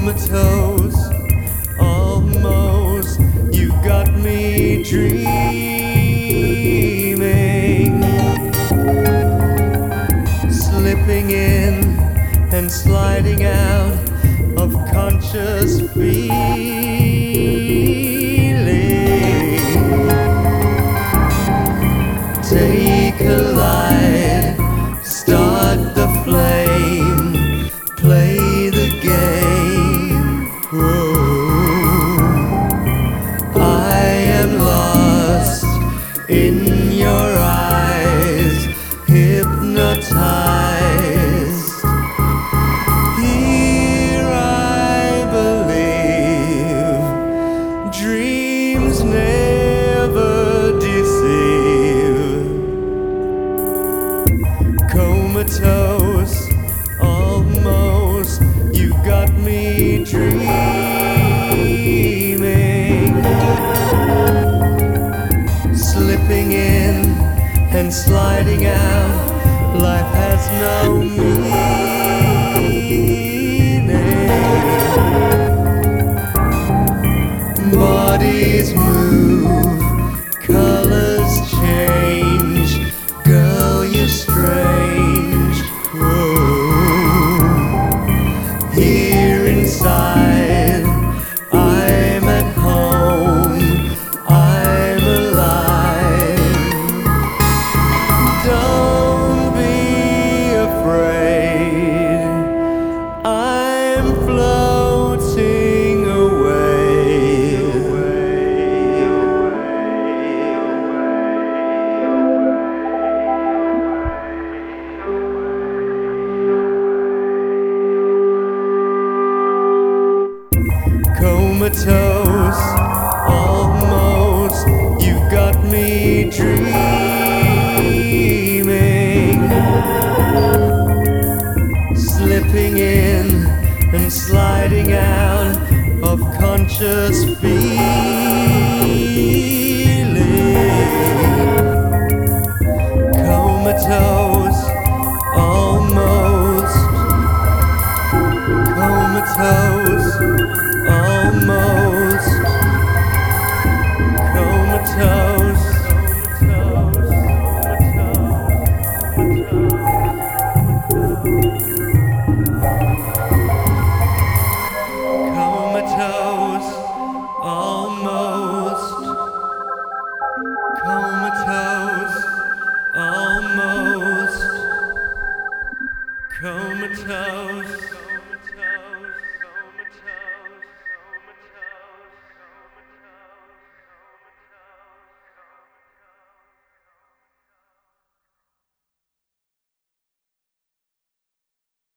comatose, almost. You've got me dreaming, slipping in and sliding out of conscious feeling. Take a light, start the flame, play the game. Whoa. I am lost in your eyes, hypnotized. Here I believe dreams never deceive. Comatose, almost. You've got me dreaming, slipping in and sliding out. Life has no meaning. Bodies move, colors change. Girl, you're strange. Whoa. Here inside, I'm at home, I'm alive. Don't be afraid, I'm floating away. Comatose, almost. You've got me dreaming, slipping in and sliding out of conscious feeling. Comatose, almost. Comatose, almost. Comatose. Comatose, almost. Comatose, almost. Comatose.